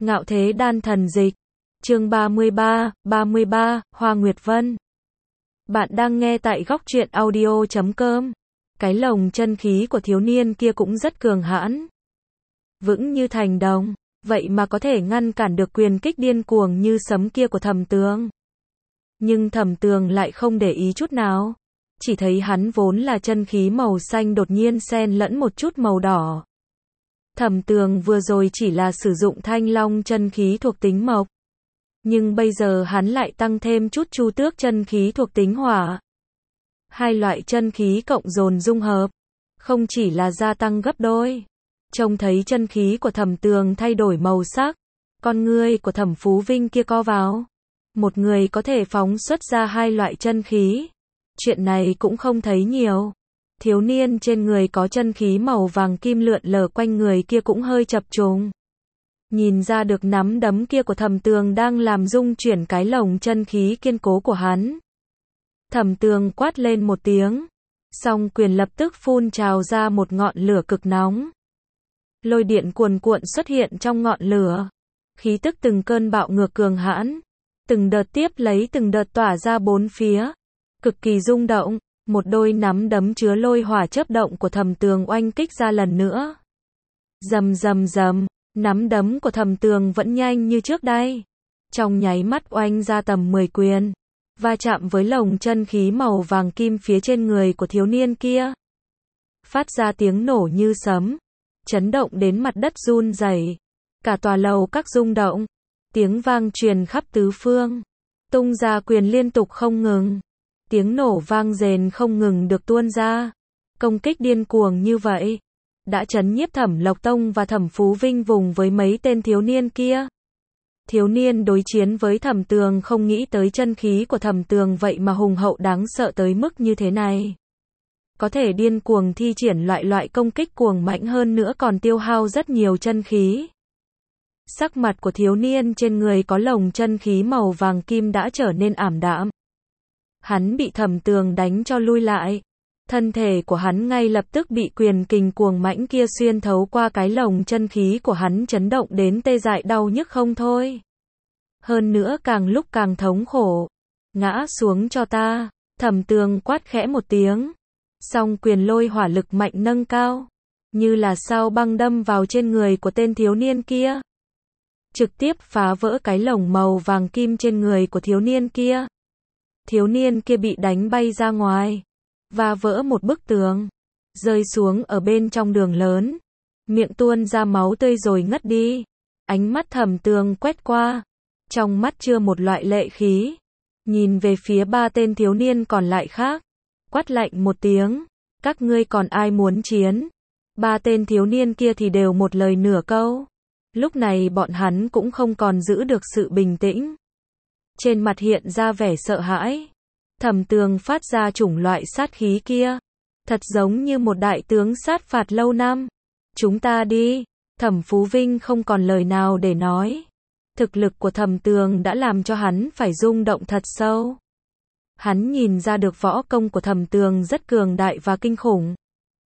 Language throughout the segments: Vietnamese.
Ngạo Thế Đan Thần Dịch. Chương 33, Hoa Nguyệt Vân. Bạn đang nghe tại góc truyện audio.com. Cái lồng chân khí của thiếu niên kia cũng rất cường hãn. Vững như thành đồng, vậy mà có thể ngăn cản được quyền kích điên cuồng như sấm kia của Thẩm Tường. Nhưng Thẩm Tường lại không để ý chút nào. Chỉ thấy hắn vốn là chân khí màu xanh đột nhiên xen lẫn một chút màu đỏ. Thẩm Tường vừa rồi chỉ là sử dụng Thanh Long chân khí thuộc tính mộc. Nhưng bây giờ hắn lại tăng thêm chút Chu Tước chân khí thuộc tính hỏa. Hai loại chân khí cộng dồn dung hợp, không chỉ là gia tăng gấp đôi. Trông thấy chân khí của Thẩm Tường thay đổi màu sắc, con ngươi của Thẩm Phú Vinh kia co vào. Một người có thể phóng xuất ra hai loại chân khí. Chuyện này cũng không thấy nhiều. Thiếu niên trên người có chân khí màu vàng kim lượn lờ quanh người kia cũng hơi chập trùng. Nhìn ra được nắm đấm kia của Thẩm Tường đang làm rung chuyển cái lồng chân khí kiên cố của hắn. Thẩm Tường quát lên một tiếng, song quyền lập tức phun trào ra một ngọn lửa cực nóng. Lôi điện cuồn cuộn xuất hiện trong ngọn lửa. Khí tức từng cơn bạo ngược cường hãn, từng đợt tiếp lấy từng đợt tỏa ra bốn phía, cực kỳ rung động. Một đôi nắm đấm chứa lôi hỏa chớp động của Thẩm Tường oanh kích ra lần nữa. Rầm rầm rầm, nắm đấm của Thẩm Tường vẫn nhanh như trước đây. Trong nháy mắt oanh ra tầm 10 quyền, va chạm với lồng chân khí màu vàng kim phía trên người của thiếu niên kia. Phát ra tiếng nổ như sấm, chấn động đến mặt đất run rẩy. Cả tòa lầu các rung động, tiếng vang truyền khắp tứ phương. Tung ra quyền liên tục không ngừng. Tiếng nổ vang rền không ngừng được tuôn ra. Công kích điên cuồng như vậy đã chấn nhiếp Thẩm Lộc Tông và Thẩm Phú Vinh vùng với mấy tên thiếu niên kia. Thiếu niên đối chiến với Thẩm Tường không nghĩ tới chân khí của Thẩm Tường vậy mà hùng hậu đáng sợ tới mức như thế này. Có thể điên cuồng thi triển loại công kích cuồng mạnh hơn nữa còn tiêu hao rất nhiều chân khí. Sắc mặt của thiếu niên trên người có lồng chân khí màu vàng kim đã trở nên ảm đạm. Hắn bị Thẩm Tường đánh cho lui lại. Thân thể của hắn ngay lập tức bị quyền kình cuồng mãnh kia xuyên thấu qua cái lồng chân khí của hắn chấn động đến tê dại đau nhức không thôi. Hơn nữa càng lúc càng thống khổ. Ngã xuống cho ta. Thẩm Tường quát khẽ một tiếng. Song quyền lôi hỏa lực mạnh nâng cao, như là sao băng đâm vào trên người của tên thiếu niên kia. Trực tiếp phá vỡ cái lồng màu vàng kim trên người của thiếu niên kia. Thiếu niên kia bị đánh bay ra ngoài, và vỡ một bức tường, rơi xuống ở bên trong đường lớn, miệng tuôn ra máu tươi rồi ngất đi. Ánh mắt Thẩm Tường quét qua, trong mắt chưa một loại lệ khí, nhìn về phía ba tên thiếu niên còn lại khác, quát lạnh một tiếng, các ngươi còn ai muốn chiến? Ba tên thiếu niên kia thì đều một lời nửa câu. Lúc này bọn hắn cũng không còn giữ được sự bình tĩnh. Trên mặt hiện ra vẻ sợ hãi. Thẩm Tường phát ra chủng loại sát khí kia, thật giống như một đại tướng sát phạt lâu năm. Chúng ta đi. Thẩm Phú Vinh không còn lời nào để nói. Thực lực của Thẩm Tường đã làm cho hắn phải rung động thật sâu. Hắn nhìn ra được võ công của Thẩm Tường rất cường đại và kinh khủng.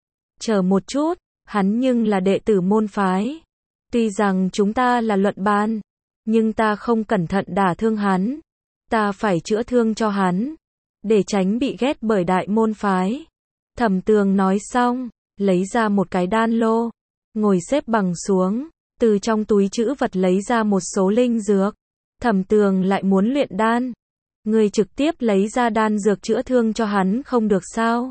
Chờ một chút, hắn nhưng là đệ tử môn phái. Tuy rằng chúng ta là luận bàn, nhưng ta không cẩn thận đả thương hắn. Ta phải chữa thương cho hắn, để tránh bị ghét bởi đại môn phái. Thẩm Tường nói xong, lấy ra một cái đan lô, ngồi xếp bằng xuống, từ trong túi trữ vật lấy ra một số linh dược. Thẩm Tường lại muốn luyện đan. Người trực tiếp lấy ra đan dược chữa thương cho hắn không được sao?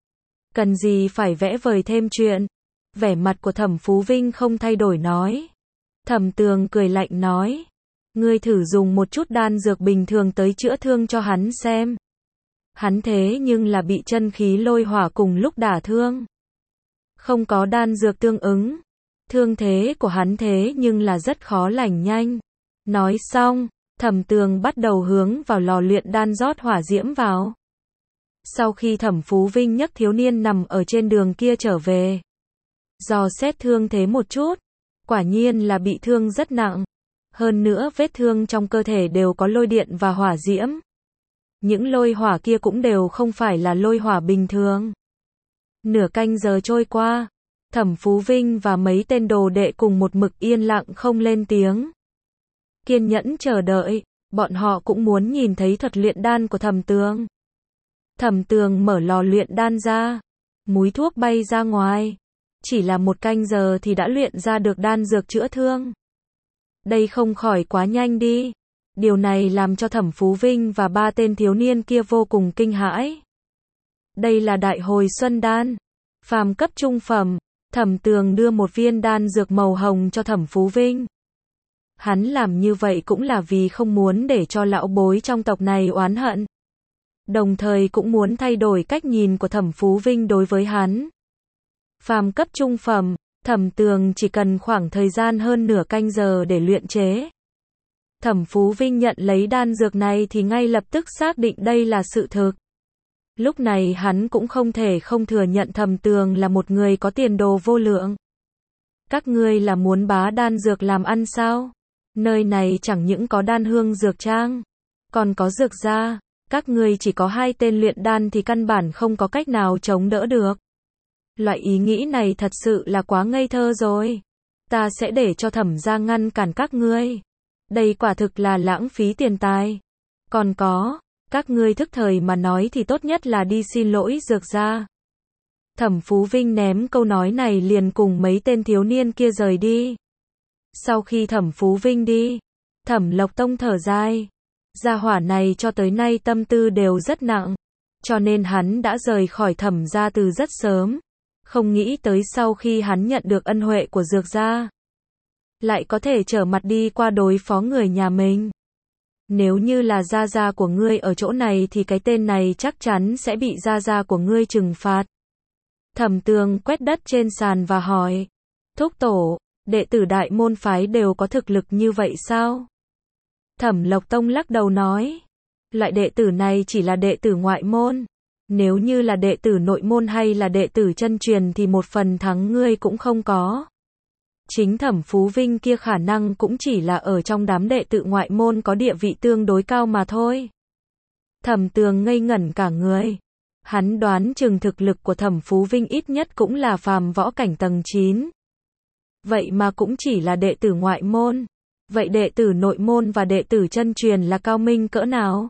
Cần gì phải vẽ vời thêm chuyện? Vẻ mặt của Thẩm Phú Vinh không thay đổi nói. Thẩm Tường cười lạnh nói. Ngươi thử dùng một chút đan dược bình thường tới chữa thương cho hắn xem. Hắn thế nhưng là bị chân khí lôi hỏa cùng lúc đả thương. Không có đan dược tương ứng. Thương thế của hắn thế nhưng là rất khó lành nhanh. Nói xong, Thẩm Tường bắt đầu hướng vào lò luyện đan rót hỏa diễm vào. Sau khi Thẩm Phú Vinh nhấc thiếu niên nằm ở trên đường kia trở về, dò xét thương thế một chút, quả nhiên là bị thương rất nặng. Hơn nữa vết thương trong cơ thể đều có lôi điện và hỏa diễm. Những lôi hỏa kia cũng đều không phải là lôi hỏa bình thường. Nửa canh giờ trôi qua, Thẩm Phú Vinh và mấy tên đồ đệ cùng một mực yên lặng không lên tiếng. kiên nhẫn chờ đợi, bọn họ cũng muốn nhìn thấy thuật luyện đan của Thẩm Tường. Thẩm Tường mở lò luyện đan ra, múi thuốc bay ra ngoài. Chỉ là 1 canh giờ thì đã luyện ra được đan dược chữa thương. Đây không khỏi quá nhanh đi. Điều này làm cho Thẩm Phú Vinh và 3 tên thiếu niên kia vô cùng kinh hãi. Đây là đại hồi xuân đan, phàm cấp trung phẩm. Thẩm Tường đưa một viên đan dược màu hồng cho Thẩm Phú Vinh. Hắn làm như vậy cũng là vì không muốn để cho lão bối trong tộc này oán hận. Đồng thời cũng muốn thay đổi cách nhìn của Thẩm Phú Vinh đối với hắn. Phàm cấp trung phẩm, Thẩm Tường chỉ cần khoảng thời gian hơn nửa canh giờ để luyện chế. Thẩm Phú Vinh nhận lấy đan dược này thì ngay lập tức xác định đây là sự thực. Lúc này hắn cũng không thể không thừa nhận Thẩm Tường là một người có tiền đồ vô lượng. Các ngươi là muốn bá đan dược làm ăn sao? Nơi này chẳng những có đan hương dược trang, còn có dược gia. Các ngươi chỉ có 2 tên luyện đan thì căn bản không có cách nào chống đỡ được. Loại ý nghĩ này thật sự là quá ngây thơ rồi. Ta sẽ để cho Thẩm gia ngăn cản các ngươi. Đây quả thực là lãng phí tiền tài. Còn có, các ngươi thức thời mà nói thì tốt nhất là đi xin lỗi dược gia. Thẩm Phú Vinh ném câu nói này liền cùng mấy tên thiếu niên kia rời đi. Sau khi Thẩm Phú Vinh đi, Thẩm Lộc Tông thở dài. Gia hỏa này cho tới nay tâm tư đều rất nặng, cho nên hắn đã rời khỏi Thẩm gia từ rất sớm. Không nghĩ tới sau khi hắn nhận được ân huệ của dược gia, lại có thể trở mặt đi qua đối phó người nhà mình. Nếu như là gia gia của ngươi ở chỗ này thì cái tên này chắc chắn sẽ bị gia gia của ngươi trừng phạt. Thẩm Tường quét đất trên sàn và hỏi, thúc tổ, đệ tử đại môn phái đều có thực lực như vậy sao? Thẩm Lộc Tông lắc đầu nói, loại đệ tử này chỉ là đệ tử ngoại môn. Nếu như là đệ tử nội môn hay là đệ tử chân truyền thì 1 phần thắng ngươi cũng không có. Chính Thẩm Phú Vinh kia khả năng cũng chỉ là ở trong đám đệ tử ngoại môn có địa vị tương đối cao mà thôi. Thẩm Tường ngây ngẩn cả người. Hắn đoán chừng thực lực của Thẩm Phú Vinh ít nhất cũng là phàm võ cảnh tầng 9. Vậy mà cũng chỉ là đệ tử ngoại môn. Vậy đệ tử nội môn và đệ tử chân truyền là cao minh cỡ nào?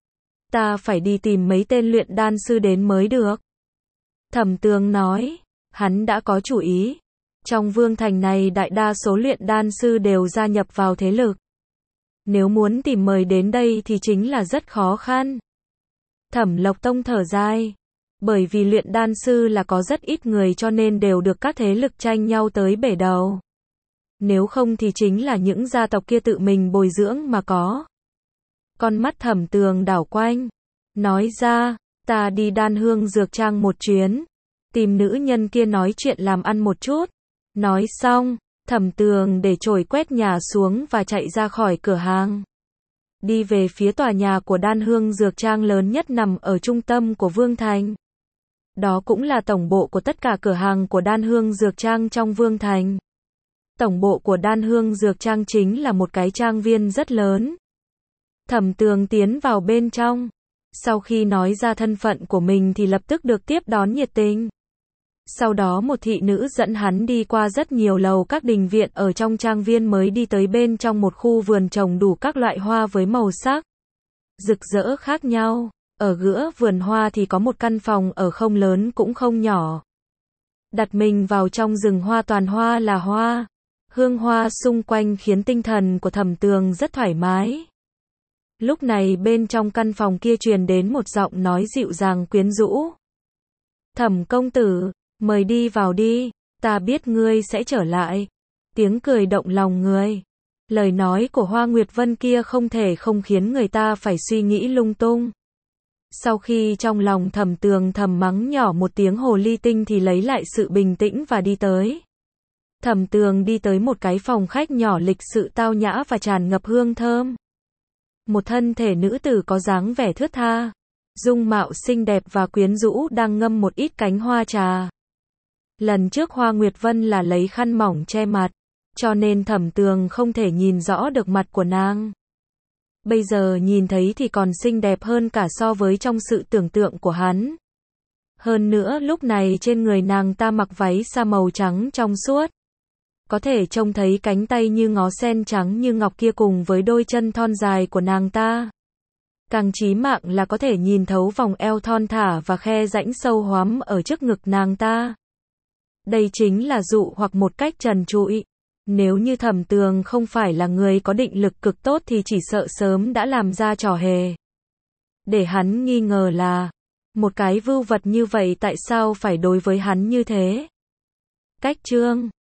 Ta phải đi tìm mấy tên luyện đan sư đến mới được. Thẩm Tường nói, hắn đã có chủ ý. Trong vương thành này đại đa số luyện đan sư đều gia nhập vào thế lực. Nếu muốn tìm mời đến đây thì chính là rất khó khăn. Thẩm Lộc Tông thở dài. Bởi vì luyện đan sư là có rất ít người cho nên đều được các thế lực tranh nhau tới bể đầu. Nếu không thì chính là những gia tộc kia tự mình bồi dưỡng mà có. Con mắt Thẩm Tường đảo quanh, nói ra, ta đi đan hương dược trang một chuyến, tìm nữ nhân kia nói chuyện làm ăn một chút. Nói xong, Thẩm Tường để chổi quét nhà xuống và chạy ra khỏi cửa hàng. Đi về phía tòa nhà của đan hương dược trang lớn nhất nằm ở trung tâm của Vương Thành. Đó cũng là tổng bộ của tất cả cửa hàng của đan hương dược trang trong Vương Thành. Tổng bộ của đan hương dược trang chính là một cái trang viên rất lớn. Thẩm Tường tiến vào bên trong. Sau khi nói ra thân phận của mình thì lập tức được tiếp đón nhiệt tình. Sau đó một thị nữ dẫn hắn đi qua rất nhiều lầu các đình viện ở trong trang viên mới đi tới bên trong một khu vườn trồng đủ các loại hoa với màu sắc rực rỡ khác nhau. Ở giữa vườn hoa thì có một căn phòng ở không lớn cũng không nhỏ. Đặt mình vào trong rừng hoa toàn hoa là hoa. Hương hoa xung quanh khiến tinh thần của Thẩm Tường rất thoải mái. Lúc này bên trong căn phòng kia truyền đến một giọng nói dịu dàng quyến rũ. Thẩm công tử, mời đi vào đi, ta biết ngươi sẽ trở lại. Tiếng cười động lòng người. Lời nói của Hoa Nguyệt Vân kia không thể không khiến người ta phải suy nghĩ lung tung. Sau khi trong lòng Thẩm Tường thầm mắng nhỏ một tiếng hồ ly tinh thì lấy lại sự bình tĩnh và đi tới. Thẩm Tường đi tới một cái phòng khách nhỏ lịch sự tao nhã và tràn ngập hương thơm. Một thân thể nữ tử có dáng vẻ thướt tha, dung mạo xinh đẹp và quyến rũ đang ngâm một ít cánh hoa trà. Lần trước Hoa Nguyệt Vân là lấy khăn mỏng che mặt, cho nên Thẩm Tường không thể nhìn rõ được mặt của nàng. Bây giờ nhìn thấy thì còn xinh đẹp hơn cả so với trong sự tưởng tượng của hắn. Hơn nữa lúc này trên người nàng ta mặc váy sa màu trắng trong suốt. có thể trông thấy cánh tay như ngó sen trắng như ngọc kia cùng với đôi chân thon dài của nàng ta. Càng chí mạng là có thể nhìn thấu vòng eo thon thả và khe rãnh sâu hoắm ở trước ngực nàng ta. Đây chính là dụ hoặc một cách trần trụi. Nếu như Thẩm Tường không phải là người có định lực cực tốt thì chỉ sợ sớm đã làm ra trò hề. Để hắn nghi ngờ là, một cái vưu vật như vậy tại sao phải đối với hắn như thế? Cách chương